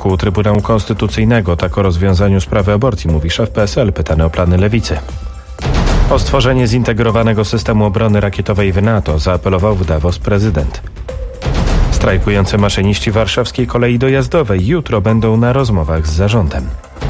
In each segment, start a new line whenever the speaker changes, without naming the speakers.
wyroku Trybunału Konstytucyjnego. Tak o rozwiązaniu sprawy aborcji mówi szef PSL, pytany o plany Lewicy. O stworzenie zintegrowanego systemu obrony rakietowej w NATO zaapelował w Davos prezydent. Strajkujący maszyniści warszawskiej kolei dojazdowej jutro będą na rozmowach z zarządem.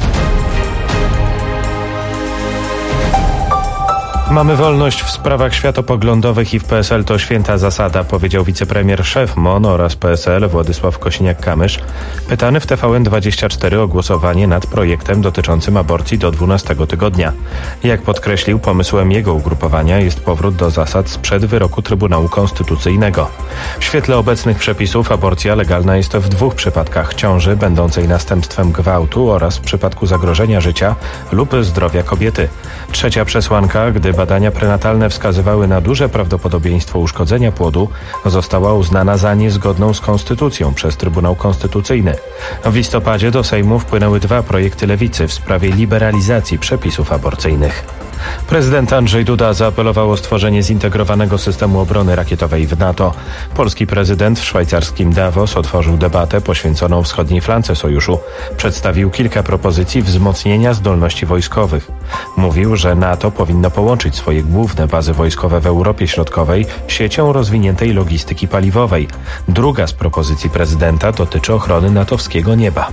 Mamy wolność w sprawach światopoglądowych i w PSL to święta zasada, powiedział wicepremier szef MON oraz PSL Władysław Kosiniak-Kamysz, pytany w TVN24 o głosowanie nad projektem dotyczącym aborcji do 12 tygodnia. Jak podkreślił, pomysłem jego ugrupowania jest powrót do zasad sprzed wyroku Trybunału Konstytucyjnego. W świetle obecnych przepisów aborcja legalna jest w 2 przypadkach: ciąży będącej następstwem gwałtu oraz w przypadku zagrożenia życia lub zdrowia kobiety. Trzecia przesłanka, gdy badania prenatalne wskazywały na duże prawdopodobieństwo uszkodzenia płodu, została uznana za niezgodną z konstytucją przez Trybunał Konstytucyjny. W listopadzie do Sejmu wpłynęły 2 projekty Lewicy w sprawie liberalizacji przepisów aborcyjnych. Prezydent Andrzej Duda zaapelował o stworzenie zintegrowanego systemu obrony rakietowej w NATO. Polski prezydent w szwajcarskim Davos otworzył debatę poświęconą wschodniej flance sojuszu. Przedstawił kilka propozycji wzmocnienia zdolności wojskowych. Mówił, że NATO powinno połączyć swoje główne bazy wojskowe w Europie Środkowej siecią rozwiniętej logistyki paliwowej. Druga z propozycji prezydenta dotyczy ochrony natowskiego nieba.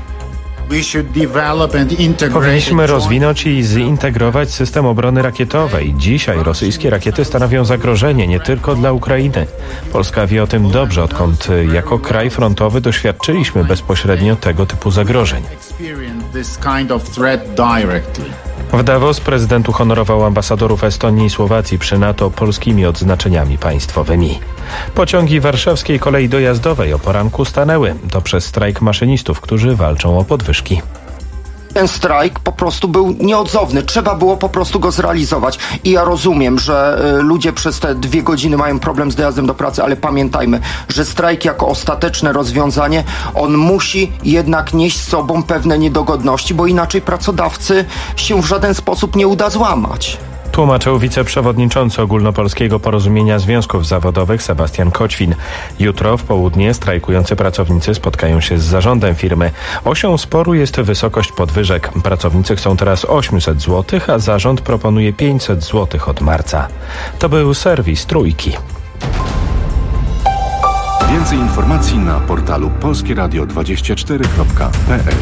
Powinniśmy rozwinąć i zintegrować system obrony rakietowej. Dzisiaj rosyjskie rakiety stanowią zagrożenie nie tylko dla Ukrainy. Polska wie o tym dobrze, odkąd jako kraj frontowy doświadczyliśmy bezpośrednio tego typu zagrożeń. W Davos prezydent uhonorował ambasadorów Estonii i Słowacji przy NATO polskimi odznaczeniami państwowymi. Pociągi warszawskiej kolei dojazdowej o poranku stanęły. To przez strajk maszynistów, którzy walczą o podwyżki.
Ten strajk po prostu był nieodzowny. Trzeba było po prostu go zrealizować. I ja rozumiem, że ludzie przez te 2 godziny mają problem z dojazdem do pracy, ale pamiętajmy, że strajk jako ostateczne rozwiązanie, on musi jednak nieść z sobą pewne niedogodności, bo inaczej pracodawcy się w żaden sposób nie uda złamać.
Tłumaczył wiceprzewodniczący Ogólnopolskiego Porozumienia Związków Zawodowych Sebastian Koćwin. Jutro w południe strajkujący pracownicy spotkają się z zarządem firmy. Osią sporu jest wysokość podwyżek. Pracownicy chcą teraz 800 zł, a zarząd proponuje 500 zł od marca. To był serwis Trójki.
Więcej informacji na portalu polskieradio24.pl.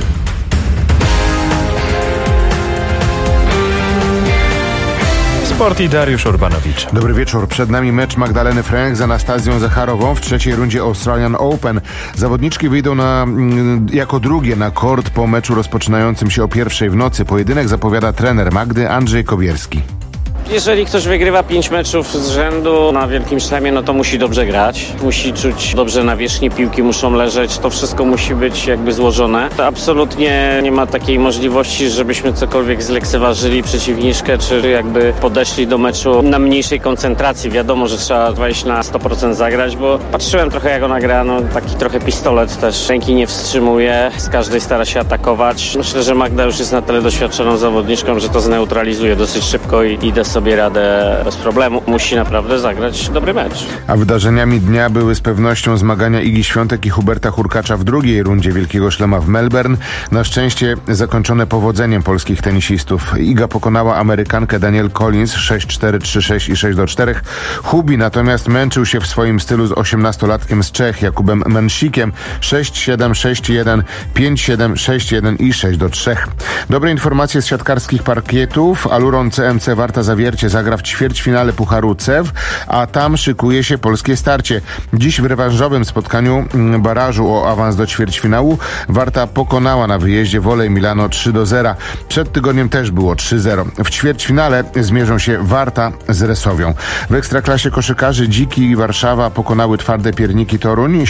Sport i Dariusz Urbanowicz.
Dobry wieczór. Przed nami mecz Magdaleny Fręch z Anastazją Zacharową w trzeciej rundzie Australian Open. Zawodniczki wyjdą jako drugie na kort po meczu rozpoczynającym się o 1:00 w nocy. Pojedynek zapowiada trener Magdy Andrzej Kobierski.
Jeżeli ktoś wygrywa 5 meczów z rzędu na Wielkim Szlemie, no to musi dobrze grać. Musi czuć dobrze nawierzchnię, piłki muszą leżeć. To wszystko musi być jakby złożone. To absolutnie nie ma takiej możliwości, żebyśmy cokolwiek zlekceważyli przeciwniczkę, czy jakby podeszli do meczu na mniejszej koncentracji. Wiadomo, że trzeba wejść na 100% zagrać, bo patrzyłem trochę jak ona gra, no taki trochę pistolet też. Ręki nie wstrzymuje, z każdej stara się atakować. Myślę, że Magda już jest na tyle doświadczoną zawodniczką, że to zneutralizuje dosyć szybko i idę sobie radę bez problemu. Musi naprawdę zagrać dobry mecz.
A wydarzeniami dnia były z pewnością zmagania Igi Świątek i Huberta Hurkacza w drugiej rundzie Wielkiego Szlema w Melbourne. Na szczęście zakończone powodzeniem polskich tenisistów. Iga pokonała Amerykankę Danielle Collins 6-4, 3-6 i 6-4. Hubi natomiast męczył się w swoim stylu z 18-latkiem z Czech Jakubem Mensikiem 6-7, 6-1, 5-7, 6-1 i 6-3. Dobre informacje z siatkarskich parkietów. Aluron CMC Warta Zawiercie zagra w ćwierćfinale Pucharu CEW, a tam szykuje się polskie starcie. Dziś w rewanżowym spotkaniu barażu o awans do ćwierćfinału Warta pokonała na wyjeździe Wolej Milano 3-0. Przed tygodniem też było 3-0. W ćwierćfinale zmierzą się Warta z Resowią. W Ekstraklasie koszykarzy Dziki i Warszawa pokonały twarde Pierniki Toruń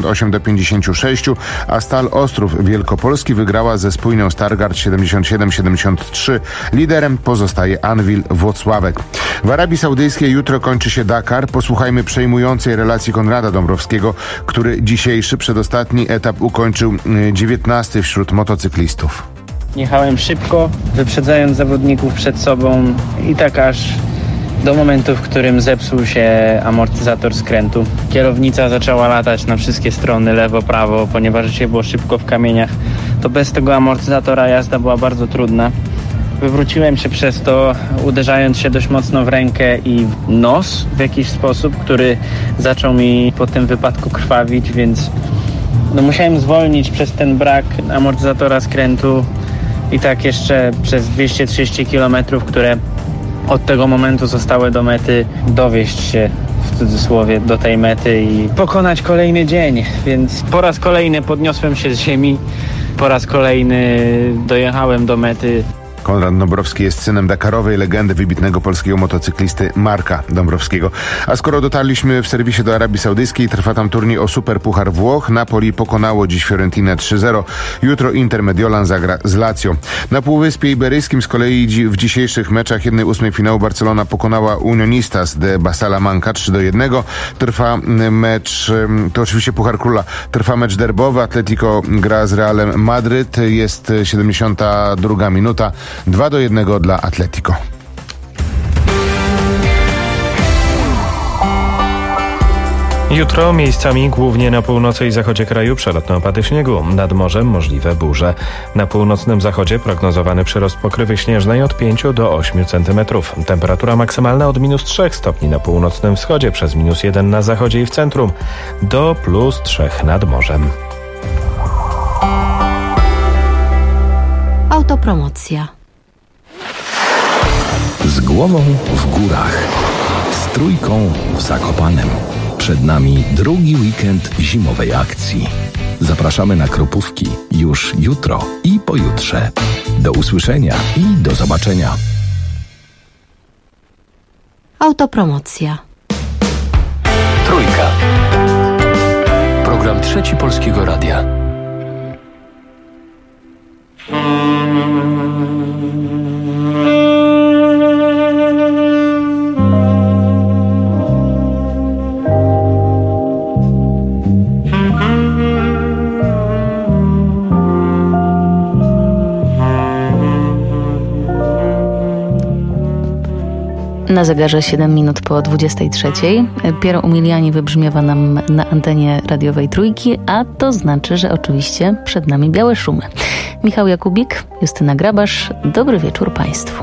78-56, a Stal Ostrów Wielkopolski wygrała ze Spójnią Stargard 77-73. Liderem pozostaje Anwil Włocławek. W Arabii Saudyjskiej jutro kończy się Dakar. Posłuchajmy przejmującej relacji Konrada Dąbrowskiego, który dzisiejszy przedostatni etap ukończył 19 wśród motocyklistów.
Jechałem szybko, wyprzedzając zawodników przed sobą i tak aż do momentu, w którym zepsuł się amortyzator skrętu. Kierownica zaczęła latać na wszystkie strony, lewo, prawo, ponieważ się było szybko w kamieniach. to bez tego amortyzatora jazda była bardzo trudna. Wywróciłem się przez to, uderzając się dość mocno w rękę i w nos w jakiś sposób, który zaczął mi po tym wypadku krwawić, więc musiałem zwolnić przez ten brak amortyzatora skrętu i tak jeszcze przez 230 km, które od tego momentu zostały do mety, dowieźć się w cudzysłowie do tej mety i pokonać kolejny dzień. Więc po raz kolejny podniosłem się z ziemi, po raz kolejny dojechałem do mety.
Konrad Dąbrowski jest synem dakarowej legendy wybitnego polskiego motocyklisty Marka Dąbrowskiego. A skoro dotarliśmy w serwisie do Arabii Saudyjskiej, trwa tam turniej o Superpuchar Włoch. Napoli pokonało dziś Fiorentinę 3-0. Jutro Inter Mediolan zagra z Lazio. Na Półwyspie Iberyjskim z kolei w dzisiejszych meczach 1/8 finału Barcelona pokonała Unionistas de Salamanca 3-1. Trwa mecz, to oczywiście Puchar Króla, trwa mecz derbowy. Atletico gra z Realem Madryt. Jest 72 minuta. 2-1 dla Atletico.
Jutro miejscami głównie na północy i zachodzie kraju przelotne opady śniegu. Nad morzem możliwe burze. Na północnym zachodzie prognozowany przyrost pokrywy śnieżnej od 5 do 8 cm. Temperatura maksymalna od -3 stopni na północnym wschodzie, przez -1 na zachodzie i w centrum, do +3 nad morzem.
Autopromocja.
Z głową w górach, z trójką w Zakopanem. Przed nami drugi weekend zimowej akcji. Zapraszamy na Kropówki już jutro i pojutrze. Do usłyszenia i do zobaczenia.
Autopromocja.
Trójka. Program Trzeci Polskiego Radia.
Na zegarze 7 minut po 23. Piero Umiliani wybrzmiewa nam na antenie radiowej Trójki, a to znaczy, że oczywiście przed nami białe szumy. Michał Jakubik, Justyna Grabasz. Dobry wieczór Państwu.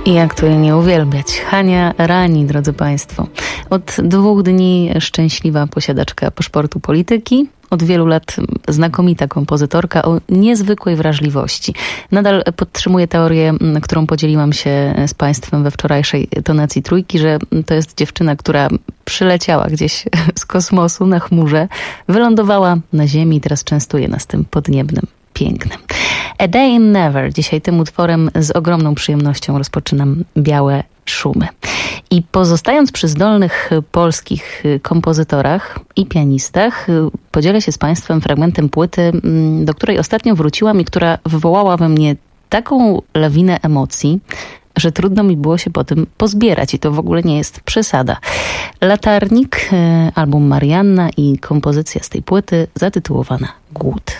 I jak tu jej nie uwielbiać? Hania Rani, drodzy Państwo. Od 2 dni szczęśliwa posiadaczka paszportu polityki. Od wielu lat znakomita kompozytorka o niezwykłej wrażliwości. Nadal podtrzymuje teorię, którą podzieliłam się z Państwem we wczorajszej tonacji Trójki, że to jest dziewczyna, która przyleciała gdzieś z kosmosu na chmurze, wylądowała na ziemi i teraz częstuje nas tym podniebnym pięknym. A Day in Never. Dzisiaj tym utworem z ogromną przyjemnością rozpoczynam Białe Szumy. I pozostając przy zdolnych polskich kompozytorach i pianistach, podzielę się z Państwem fragmentem płyty, do której ostatnio wróciłam i która wywołała we mnie taką lawinę emocji, że trudno mi było się po tym pozbierać i to w ogóle nie jest przesada. Latarnik, album Marianna i kompozycja z tej płyty zatytułowana Głód.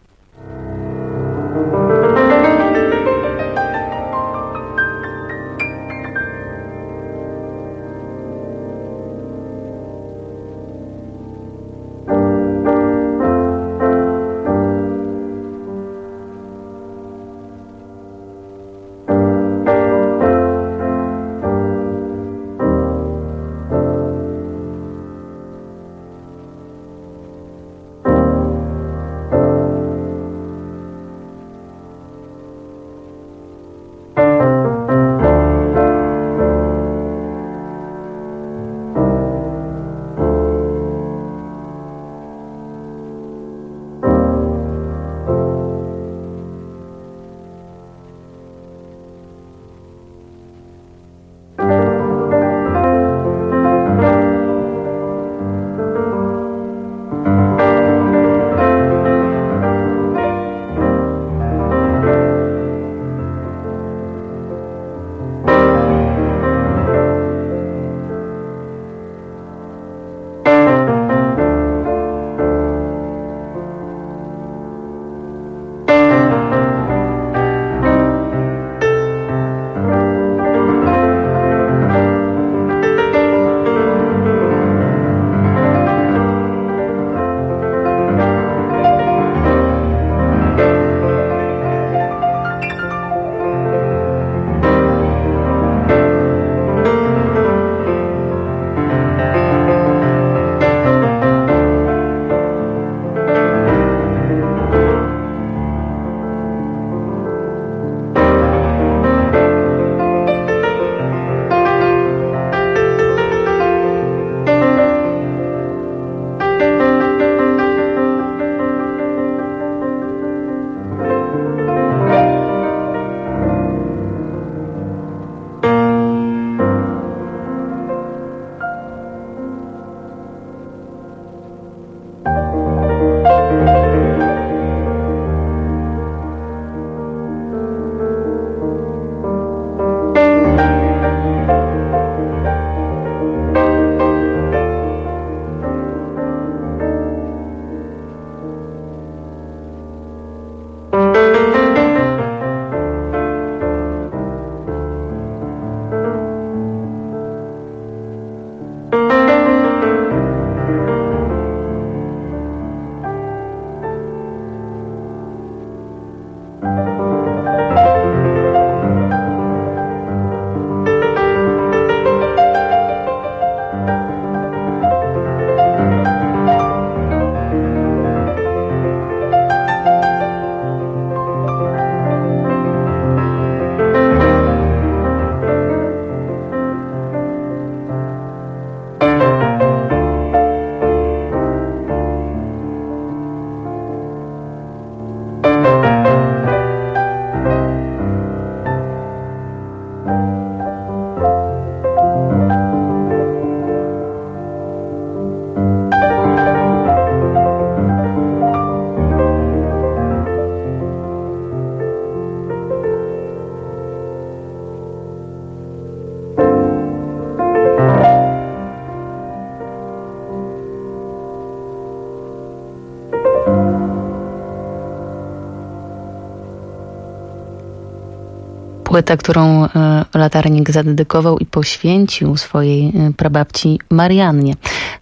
Płytę, którą Latarnik zadedykował i poświęcił swojej prababci Mariannie.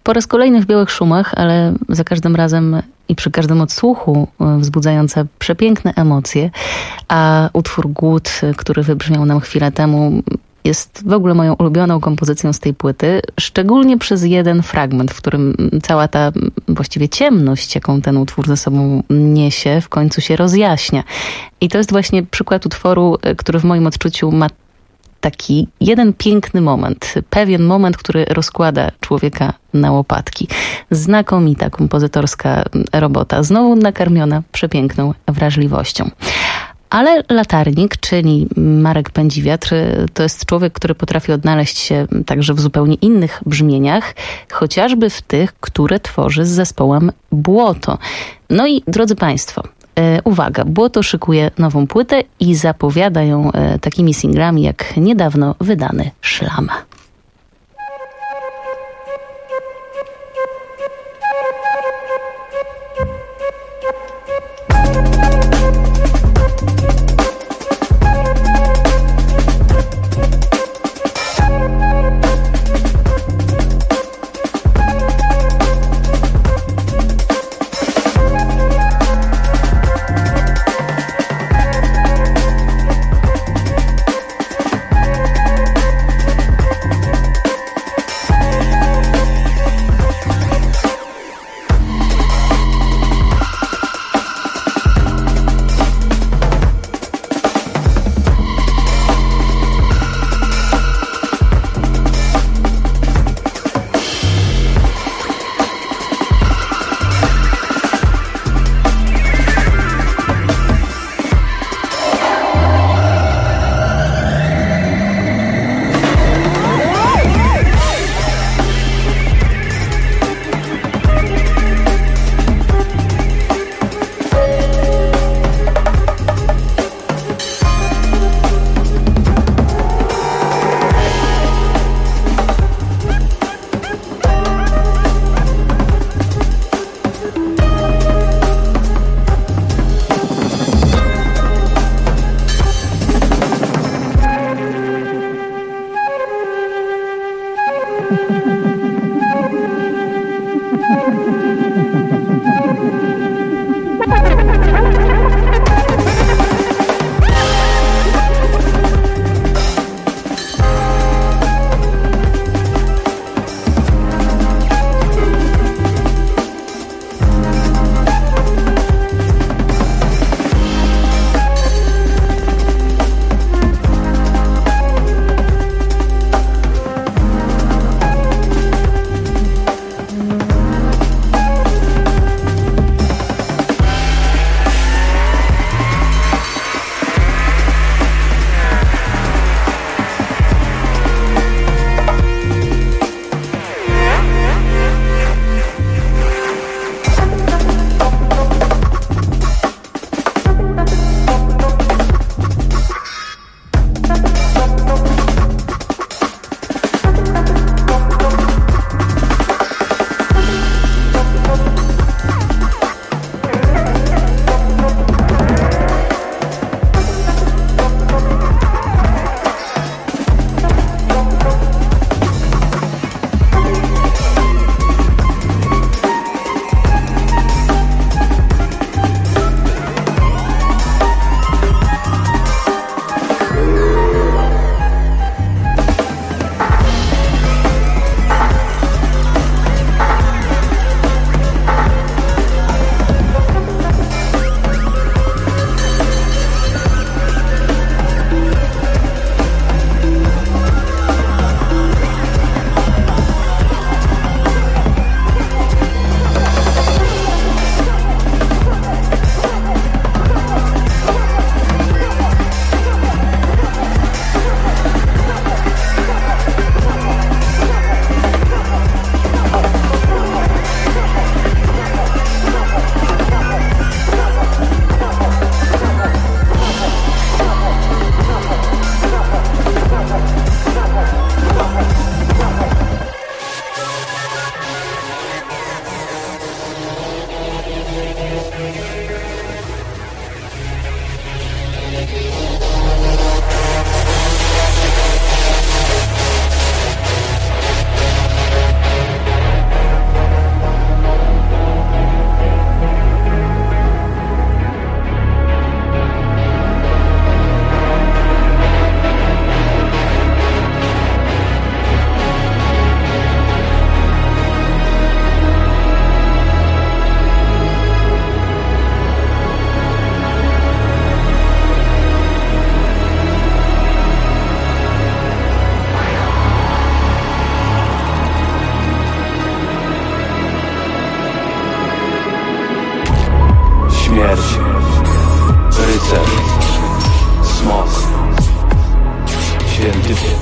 Po raz kolejny w białych szumach, ale za każdym razem i przy każdym odsłuchu wzbudzające przepiękne emocje, a utwór Głód, który wybrzmiał nam chwilę temu, jest w ogóle moją ulubioną kompozycją z tej płyty, szczególnie przez jeden fragment, w którym cała ta właściwie ciemność, jaką ten utwór ze sobą niesie, w końcu się rozjaśnia. I to jest właśnie przykład utworu, który w moim odczuciu ma taki jeden piękny moment, pewien moment, który rozkłada człowieka na łopatki. Znakomita kompozytorska robota, znowu nakarmiona przepiękną wrażliwością. Ale Latarnik, czyli Marek Pędziwiatr, to jest człowiek, który potrafi odnaleźć się także w zupełnie innych brzmieniach, chociażby w tych, które tworzy z zespołem Błoto. No i drodzy Państwo, uwaga, Błoto szykuje nową płytę i zapowiada ją takimi singlami jak niedawno wydany Szlam.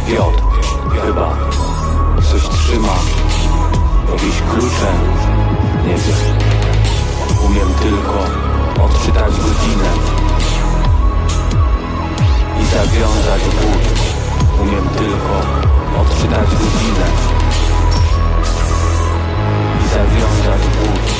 Piotr, chyba coś trzyma. Jakieś klucze, nie wiem. Umiem tylko odczytać godzinę i zawiązać but. Umiem tylko odczytać godzinę i zawiązać but.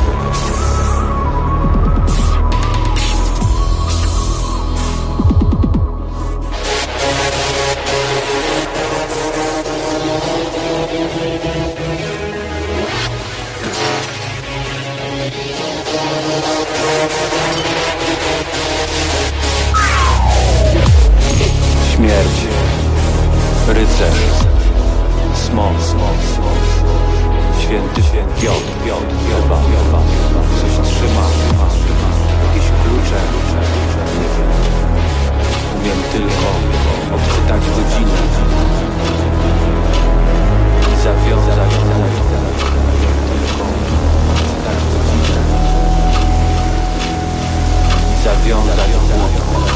Śmierć, rycerz, smok, święty Piotr, chyba coś trzyma, jakieś klucze, nie wiem. Umiem tylko odczytać godzinę i zawiązać but. Zawiązać but.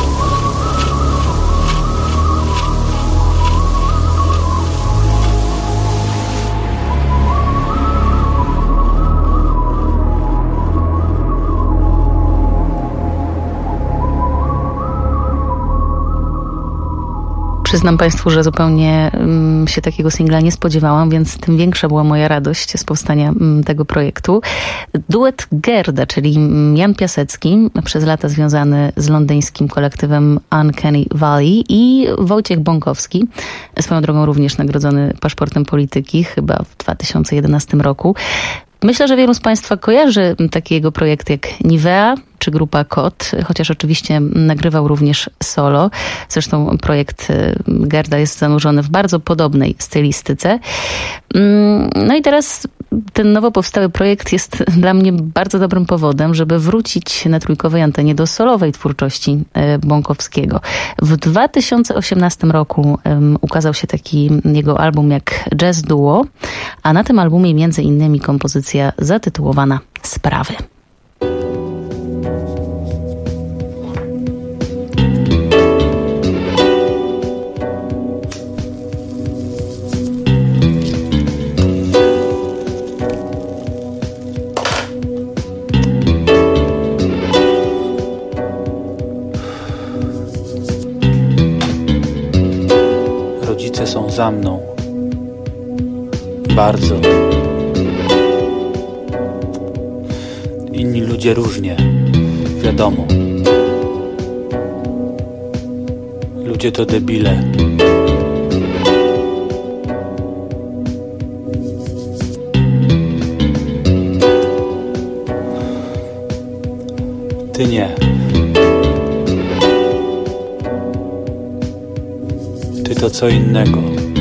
Przyznam Państwu, że zupełnie się takiego singla nie spodziewałam, więc tym większa była moja radość z powstania tego projektu. Duet Gerda, czyli Jan Piasecki, przez lata związany z londyńskim kolektywem Uncanny Valley, i Wojciech Bąkowski, swoją drogą również nagrodzony Paszportem Polityki, chyba w 2011 roku. Myślę, że wielu z Państwa kojarzy takie jego projekty jak Nivea czy grupa Kot, chociaż oczywiście nagrywał również solo. Zresztą projekt Gerda jest zanurzony w bardzo podobnej stylistyce. No i teraz ten nowo powstały projekt jest dla mnie bardzo dobrym powodem, żeby wrócić na trójkowej antenie do solowej twórczości Bąkowskiego. W 2018 roku ukazał się taki jego album jak Jazz Duo, a na tym albumie między innymi kompozycja zatytułowana Sprawy.
Rodzice są za mną. Bardzo. Inni ludzie różnie. Wiadomo. Ludzie to debile. Ty nie. Ty to co innego.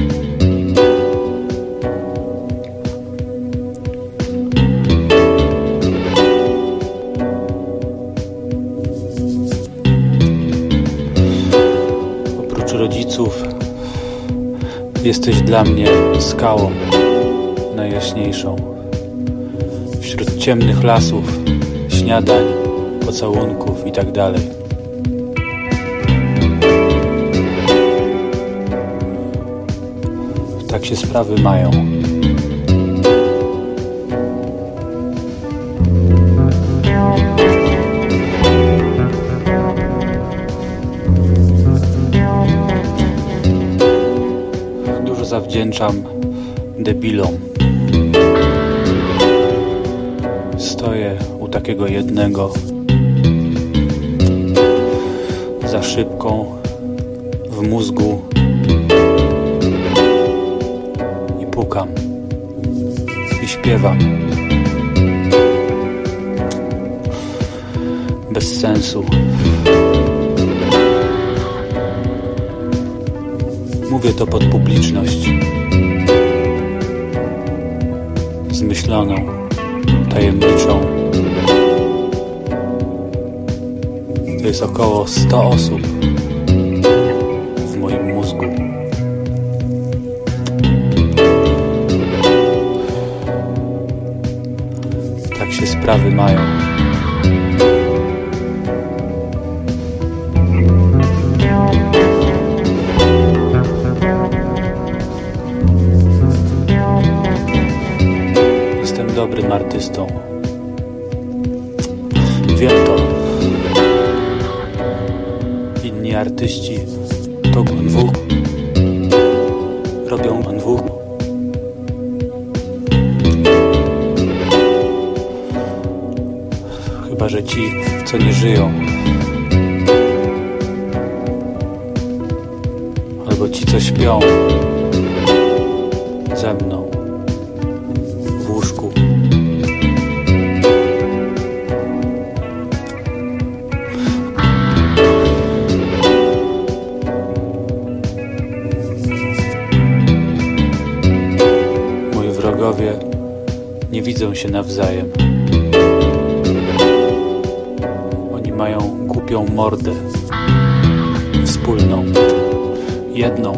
Oprócz rodziców jesteś dla mnie skałą najjaśniejszą. Wśród ciemnych lasów, śniadań, pocałunków i tak dalej. Tak się sprawy mają. Dużo zawdzięczam debilom. Stoję u takiego jednego za szybką w mózgu i pukam i śpiewam bez sensu. Mówię to pod publiczność zmyśloną, tajemniczą. To jest około 100 osób w moim mózgu. Tak się sprawy mają. jestem artystą. Wiem to. Inni artyści to dwóch. Robią dwóch. Chyba że ci, co nie żyją. Albo ci, co śpią ze mną w łóżku. Moi wrogowie nie widzą się nawzajem. Oni mają głupią mordę wspólną. Jedną,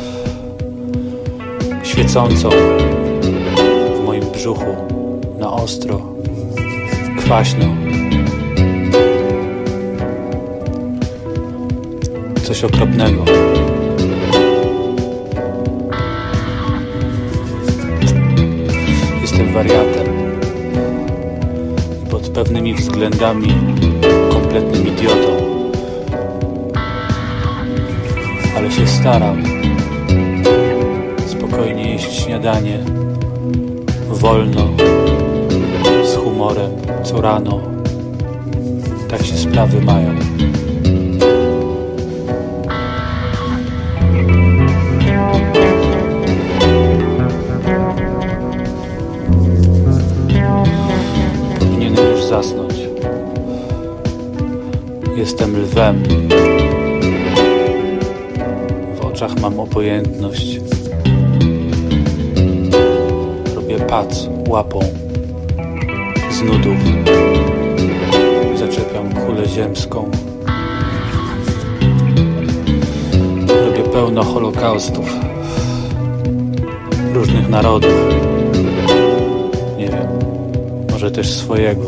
świecącą w moim brzuchu, na ostro, kwaśno. Coś okropnego. Jestem wariatem i pod pewnymi względami kompletnym idiotą. Ale się staram spokojnie jeść śniadanie, wolno, z humorem, co rano. Tak się sprawy mają. Powinienem już zasnąć. Jestem lwem. Mam obojętność. Robię pac łapą z nudów. Zaczepiam kulę ziemską. Robię pełno holokaustów różnych narodów. Nie wiem, może też swojego.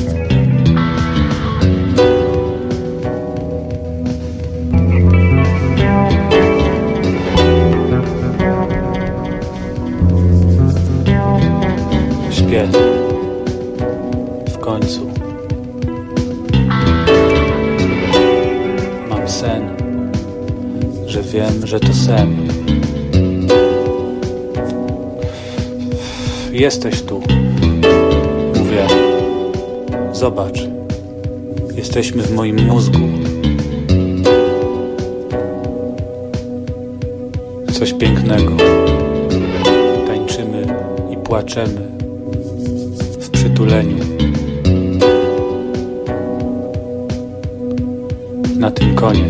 W końcu mam sen, że wiem, że to sen. Jesteś tu, mówię. Zobacz, jesteśmy w moim mózgu. Coś pięknego. Tańczymy i płaczemy w przytuleniu. Na tym koniec.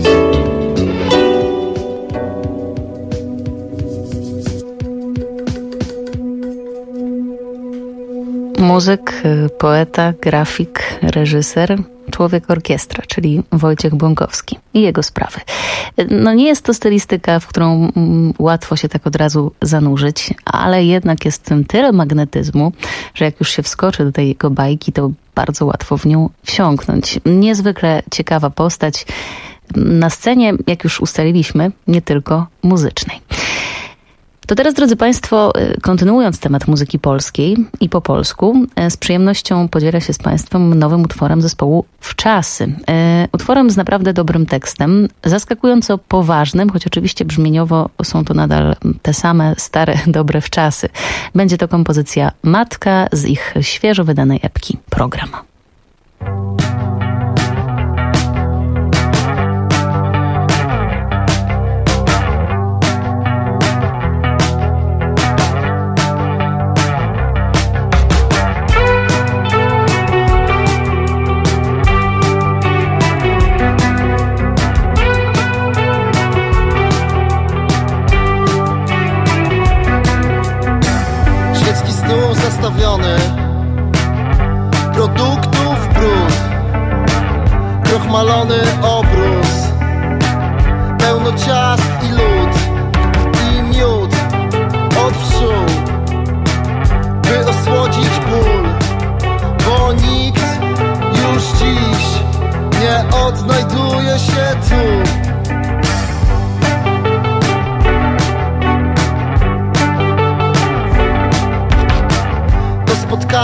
Muzyk, poeta, grafik, reżyser, człowiek orkiestra, czyli Wojciech Bąkowski i jego sprawy. No nie jest to stylistyka, w którą łatwo się tak od razu zanurzyć, ale jednak jest w tym tyle magnetyzmu, że jak już się wskoczy do tej jego bajki, to bardzo łatwo w nią wsiąknąć. Niezwykle ciekawa postać na scenie, jak już ustaliliśmy, nie tylko muzycznej. To teraz, drodzy Państwo, kontynuując temat muzyki polskiej i po polsku, z przyjemnością podzielę się z Państwem nowym utworem zespołu Wczasy. Utworem z naprawdę dobrym tekstem, zaskakująco poważnym, choć oczywiście brzmieniowo są to nadal te same stare, dobre wczasy. Będzie to kompozycja Matka z ich świeżo wydanej epki Program.
Produktów brud, krochmalony obrus, pełno ciast i lód, i miód od pszczół, by osłodzić ból, bo nikt już dziś nie odnajduje się tu.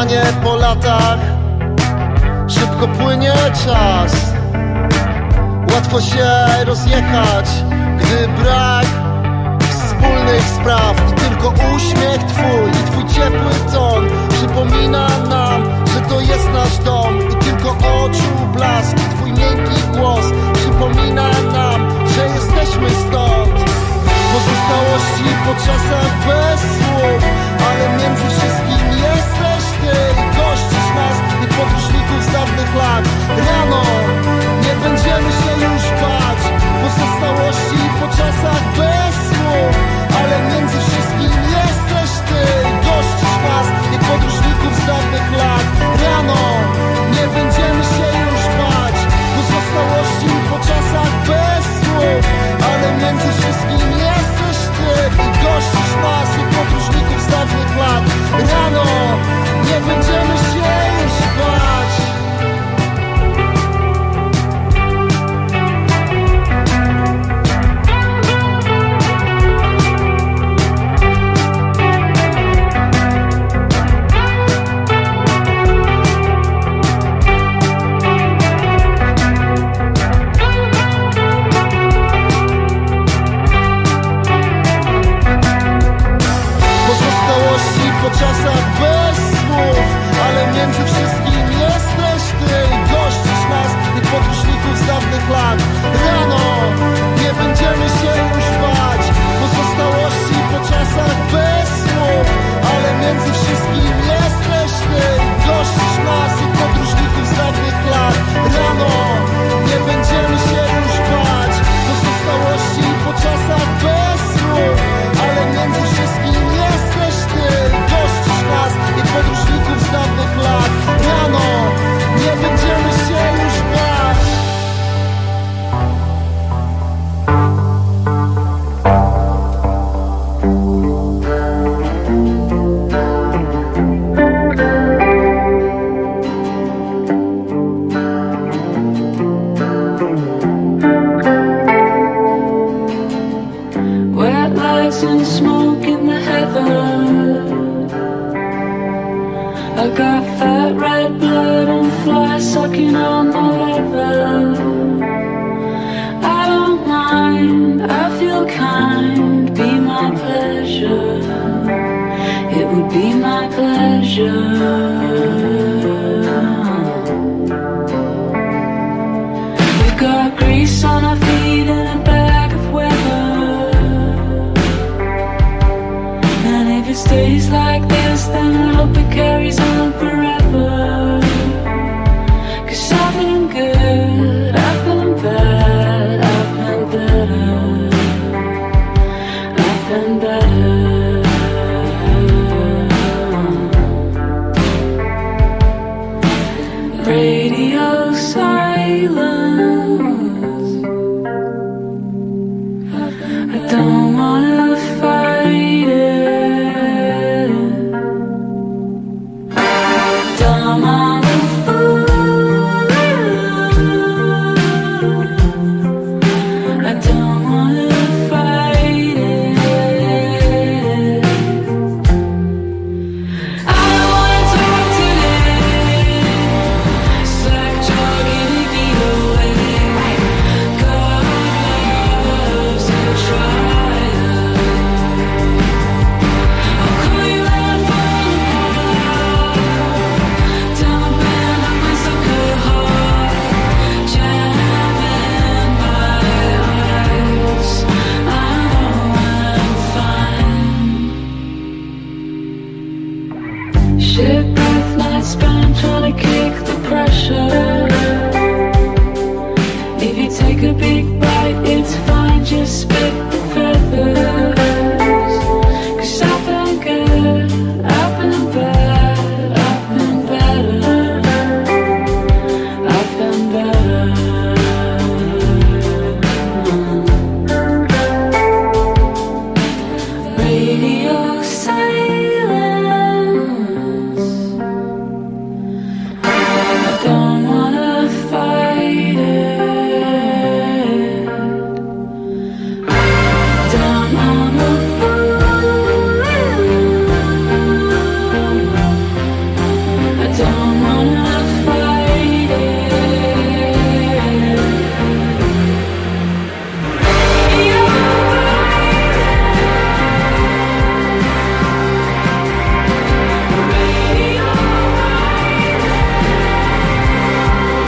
Wspominanie po latach, szybko płynie czas. Łatwo się rozjechać, gdy brak wspólnych spraw. I tylko uśmiech twój i twój ciepły ton przypomina nam, że to jest nasz dom. I tylko oczu blask i twój miękki głos przypomina nam, że jesteśmy stąd. Pozostałości po czasach bez słów, ale między wszystkim jesteś ty i gościsz nas i podróżników z dawnych lat. Rano nie będziemy się już bać pozostałości po czasach bez słów, ale między wszystkim jesteś ty i gościsz nas i podróżników z dawnych lat. Rano nie będziemy się już bać pozostałości po czasach bez słów, ale między wszystkim jesteś ty i gościsz nas i podróżników z dawnych lat. Rano nie będziemy się już bać. Po czasach bez słów, ale między wszystkim jesteś ty i gościsz nas i podróżników z dawnych lat. Rano nie będziemy się już bać pozostałości po czasach bez słów, ale między wszystkim jesteś ty i gościsz nas i podróżników z dawnych lat. Rano nie będziemy się już bać pozostałości po czasach bez słów, ale między wszystkim jesteś ty i gościsz nas i podróżników z dawnych lat. Rano nie będziemy się już bać.
Wet lights and smoke in the heaven. I got fat red blood and flies sucking on my heaven. I don't mind, I feel kind, be my pleasure. It would be my pleasure. We got grease on our feet and a bag of weather. And if it stays like this, then I hope it carries on forever. 'Cause I've been good, I've been bad, I've been better, I've been better. Radio silence, I don't wanna fight it. Dumb on the fool, I don't wanna fight it. I don't wanna talk today. Slack jogging a needle away.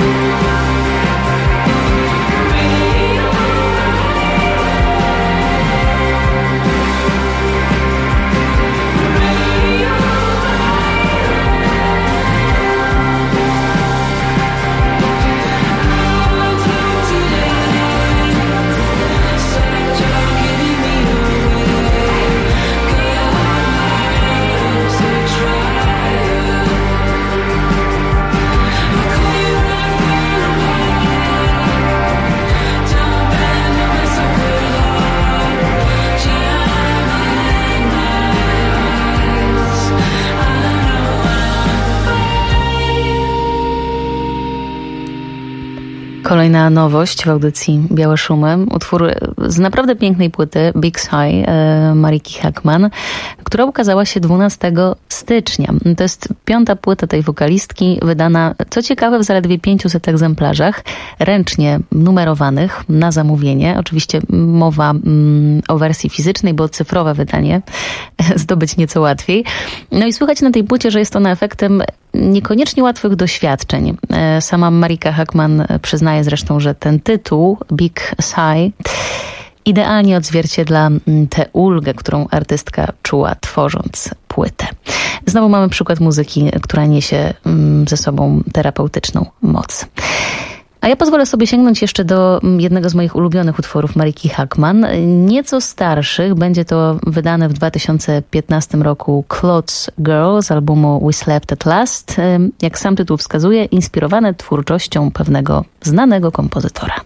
Kolejna nowość w audycji Białe Szumy. Utwór z naprawdę pięknej płyty Big Sigh Mariki Hackman, która ukazała się 12 stycznia. To jest 5. płyta tej wokalistki, wydana, co ciekawe, w zaledwie 500 egzemplarzach, ręcznie numerowanych na zamówienie. Oczywiście mowa o wersji fizycznej, bo cyfrowe wydanie zdobyć nieco łatwiej. No i słychać na tej płycie, że jest ona efektem niekoniecznie łatwych doświadczeń. Sama Marika Hackman przyznaje zresztą, że ten tytuł, Big Sigh, idealnie odzwierciedla tę ulgę, którą artystka czuła, tworząc płytę. Znowu mamy przykład muzyki, która niesie ze sobą terapeutyczną moc. A ja pozwolę sobie sięgnąć jeszcze do jednego z moich ulubionych utworów Mariki Hackman. Nieco starszych, będzie to wydane w 2015 roku Clothes Girl z albumu We Slept at Last. Jak sam tytuł wskazuje, inspirowane twórczością pewnego znanego kompozytora.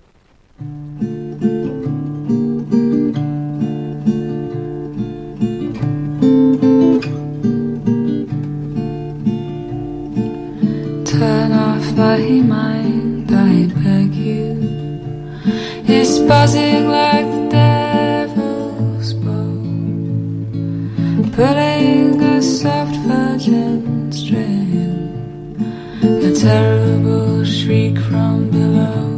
Turn off my mind, I beg you. It's buzzing like the devil's bow, pulling a soft virgin string, a terrible shriek from below,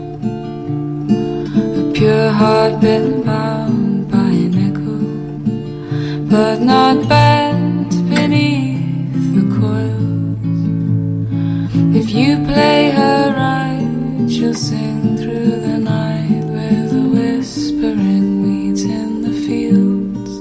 a pure heart been bound by a nickel, but not bent beneath the coils. If you play her right, she'll sing through the night with the whispering weeds in the fields.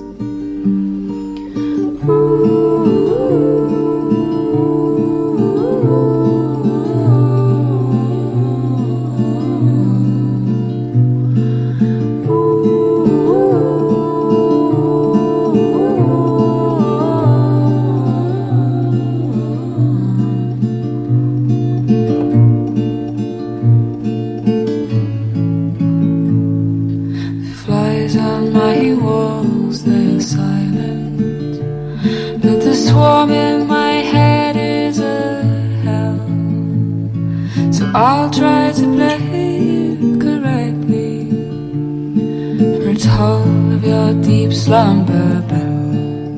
Swarm in my head is a hell, so I'll try to play it correctly, for it's hold of your deep slumber bell.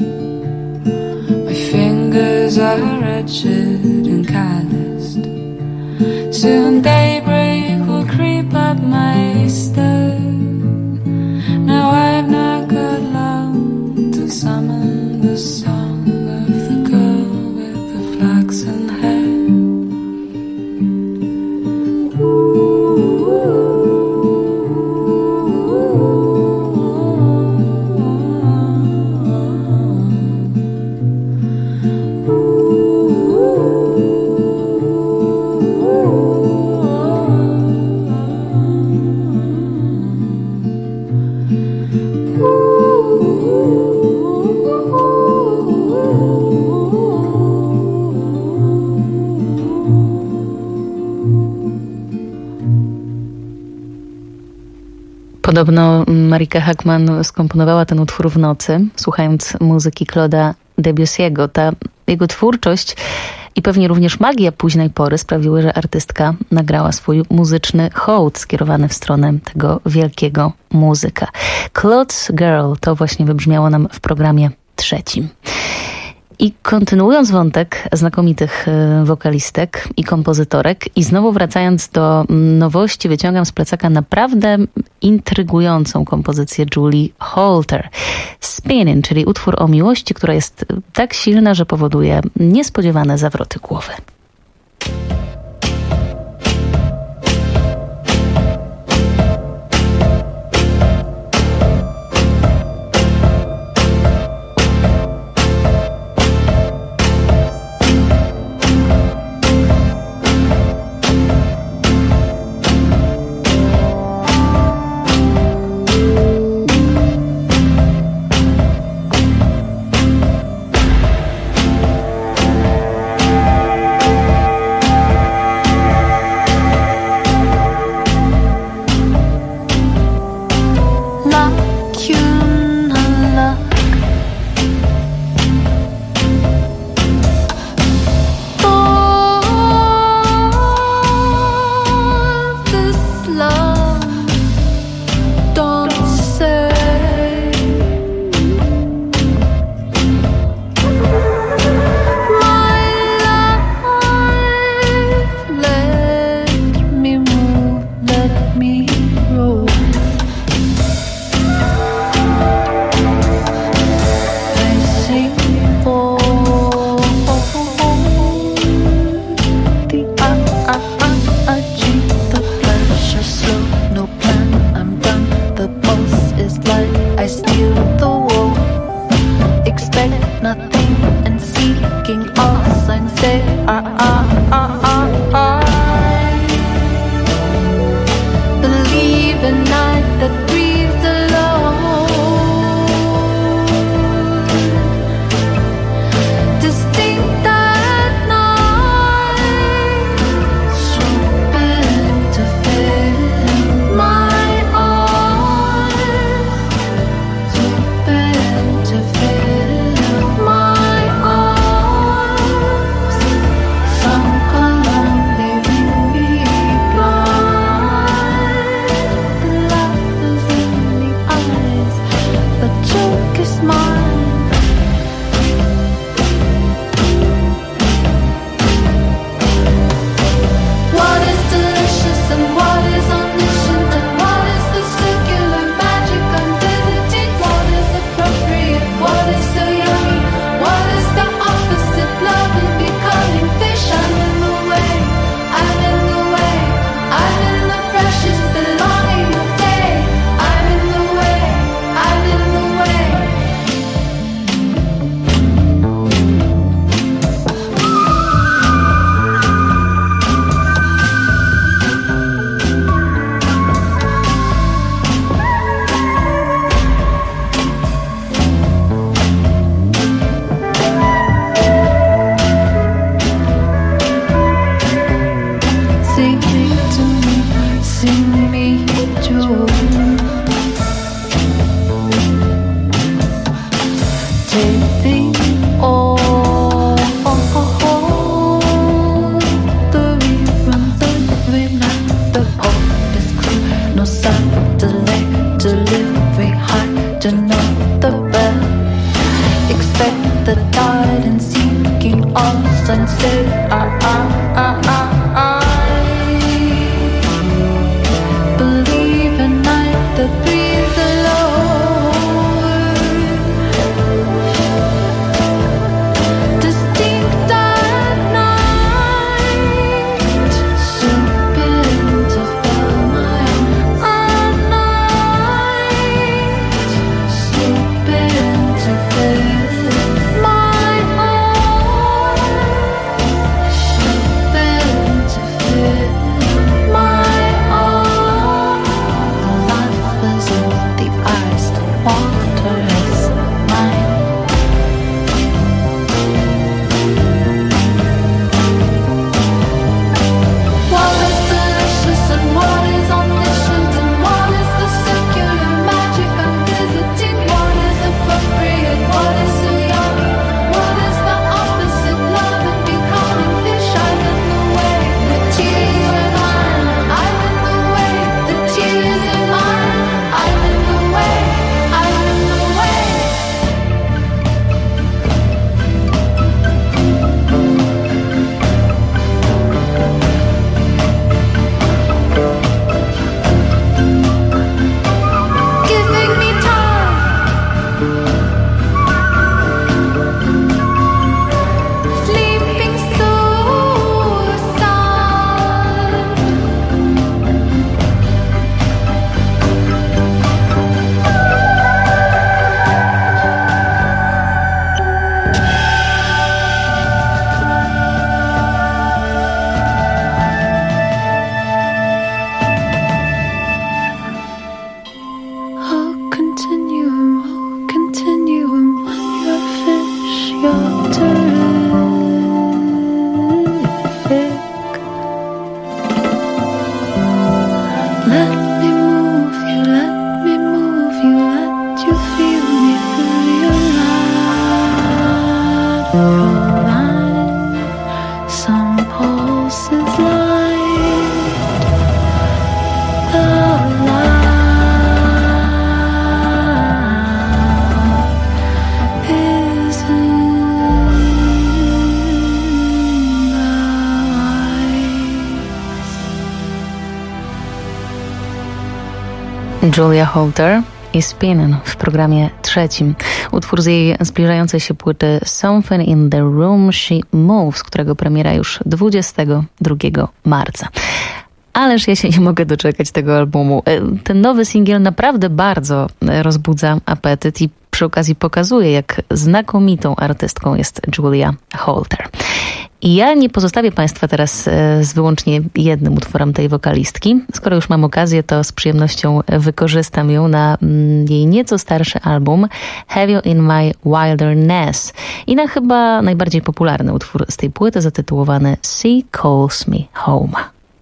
My fingers are wretched and calloused, soon daybreak will creep up my stern. Now I've not got long to summon the song and hair.
Podobno Marika Hackman skomponowała ten utwór w nocy, słuchając muzyki Claude'a Debussy'ego. Ta jego twórczość i pewnie również magia późnej pory sprawiły, że artystka nagrała swój muzyczny hołd skierowany w stronę tego wielkiego muzyka. Clothes Girl to właśnie wybrzmiało nam w programie 3. I kontynuując wątek znakomitych wokalistek i kompozytorek i znowu wracając do nowości, wyciągam z plecaka naprawdę intrygującą kompozycję Julie Holter. Spinning, czyli utwór o miłości, która jest tak silna, że powoduje niespodziewane zawroty głowy. Julia Holter i Spinning w programie trzecim. Utwór z jej zbliżającej się płyty Something in the Room She Moves, którego premiera już 22 marca. Ależ ja się nie mogę doczekać tego albumu. Ten nowy singiel naprawdę bardzo rozbudza apetyt i przy okazji pokazuje, jak znakomitą artystką jest Julia Holter. I ja nie pozostawię Państwa teraz z wyłącznie jednym utworem tej wokalistki. Skoro już mam okazję, to z przyjemnością wykorzystam ją na jej nieco starszy album Have You in My Wilderness i na chyba najbardziej popularny utwór z tej płyty zatytułowany Sea Calls Me Home.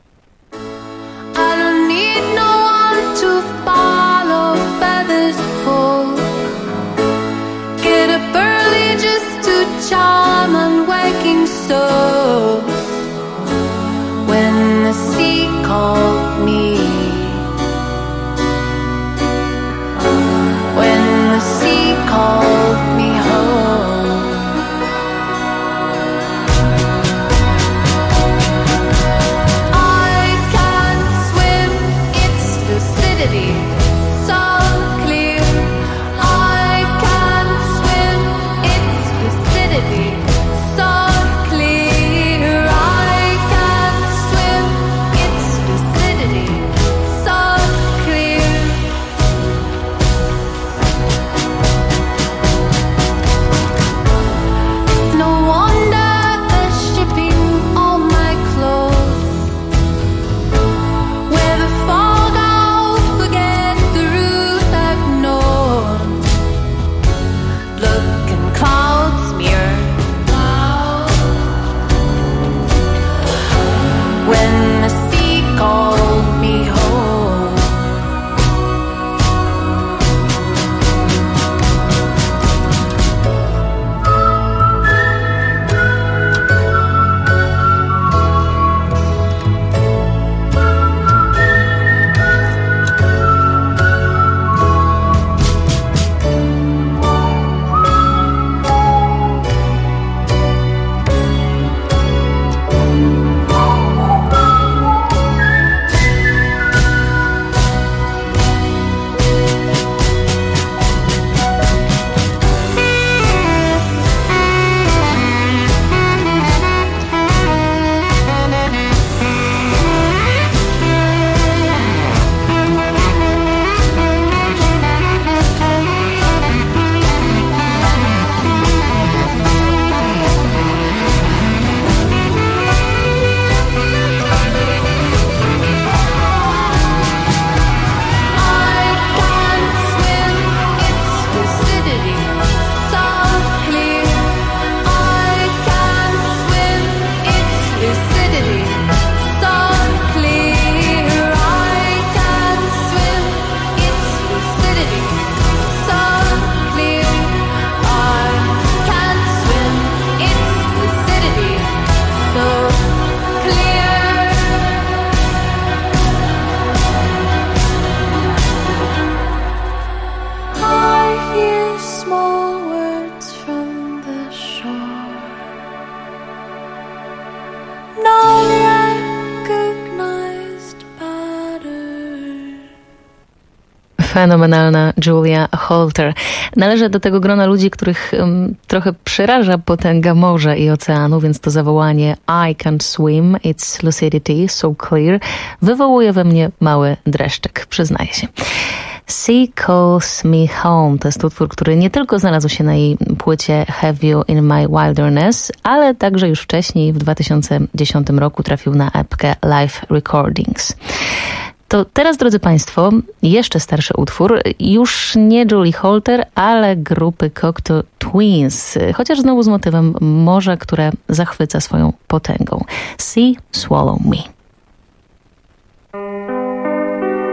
Charm and waking souls when the sea called me, when the sea called me home. I can't swim, its lucidity so clear. I can't swim, its lucidity so clear. I can't swim, its lucidity so clear. No wonder they're shipping all my clothes where the fog I'll forget the route I've known. Look and clouds mirror when the sea called me home.
Fenomenalna Julia Holter. Należy do tego grona ludzi, których trochę przeraża potęga morza i oceanu, więc to zawołanie I can't swim, it's lucidity, so clear wywołuje we mnie mały dreszczyk, przyznaję się. Sea Calls Me Home to jest utwór, który nie tylko znalazł się na jej płycie Have You in My Wilderness, ale także już wcześniej w 2010 roku trafił na epkę Live Recordings. To teraz, drodzy Państwo, jeszcze starszy utwór, już nie Julie Holter, ale grupy Cocteau Twins, chociaż znowu z motywem morza, które zachwyca swoją potęgą. Sea Swallow Me.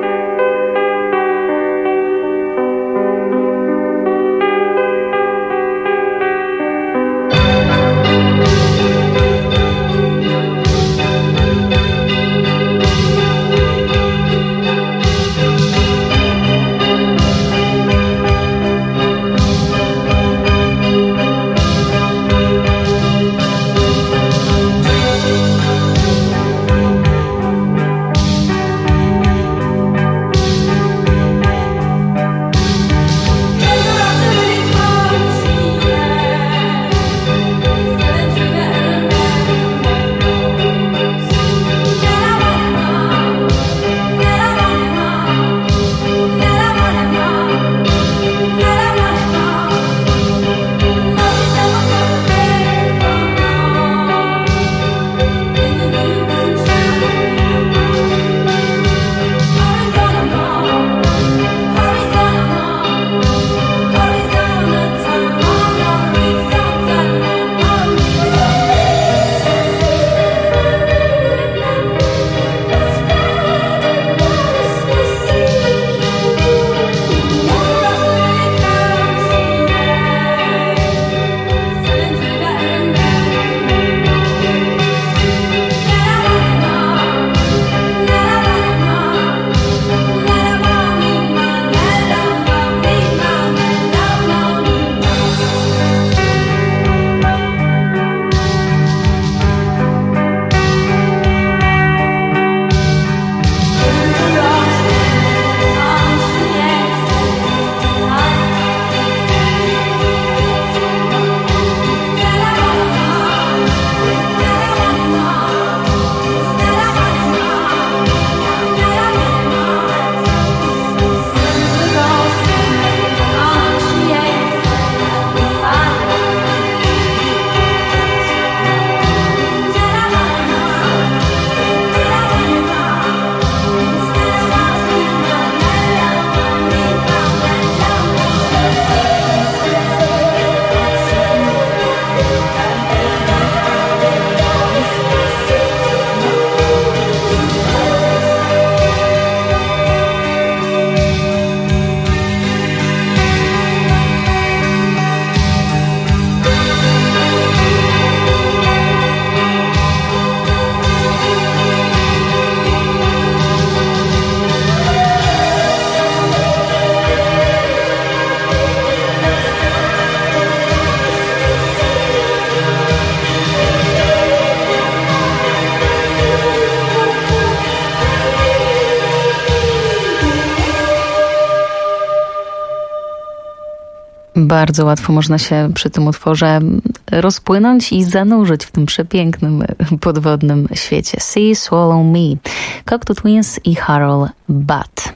Bardzo łatwo można się przy tym utworze rozpłynąć i zanurzyć w tym przepięknym podwodnym świecie. Sea, Swallow Me, Cocteau Twins i Harold Budd.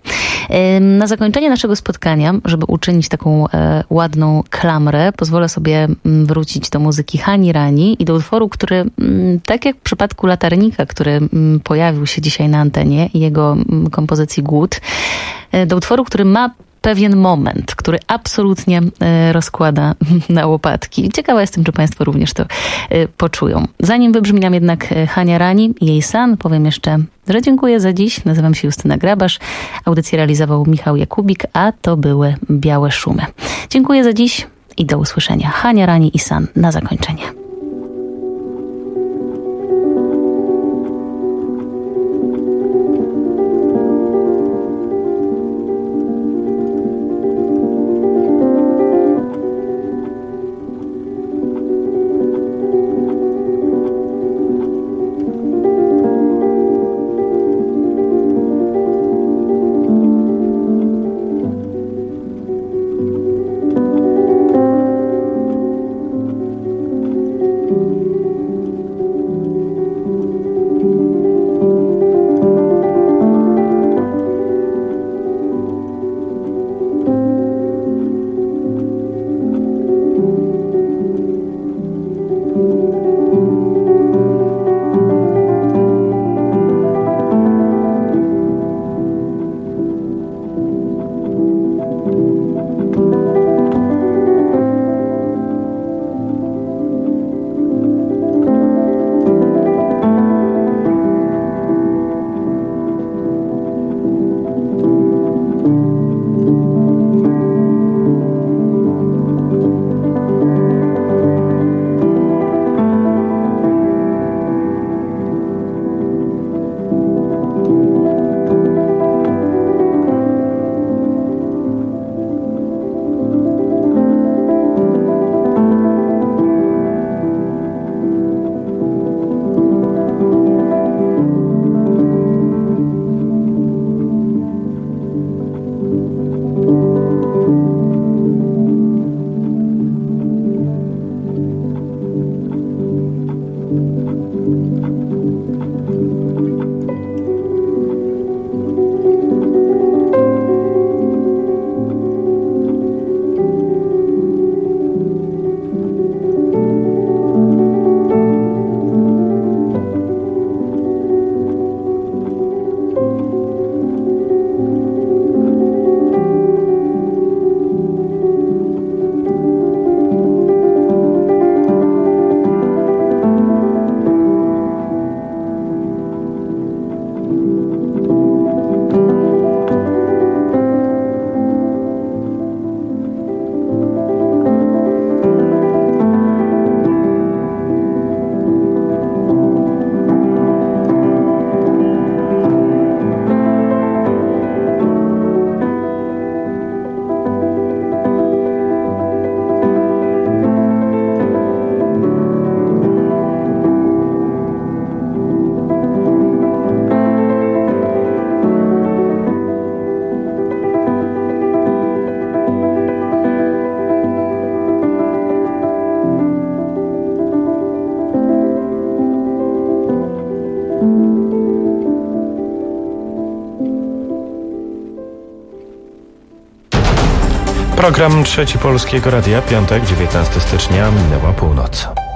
Na zakończenie naszego spotkania, żeby uczynić taką ładną klamrę, pozwolę sobie wrócić do muzyki Hani Rani i do utworu, który, tak jak w przypadku Latarnika, który pojawił się dzisiaj na antenie i jego kompozycji Głód, do utworu, który ma pewien moment, który absolutnie rozkłada na łopatki. Ciekawa jestem, czy Państwo również to poczują. Zanim wybrzmi nam jednak Hania Rani i jej San, powiem jeszcze, że dziękuję za dziś. Nazywam się Justyna Grabasz. Audycję realizował Michał Jakubik, a to były Białe Szumy. Dziękuję za dziś i do usłyszenia. Hania Rani i San na zakończenie.
Program Trzeci Polskiego Radia, piątek, 19 stycznia, minęła północ.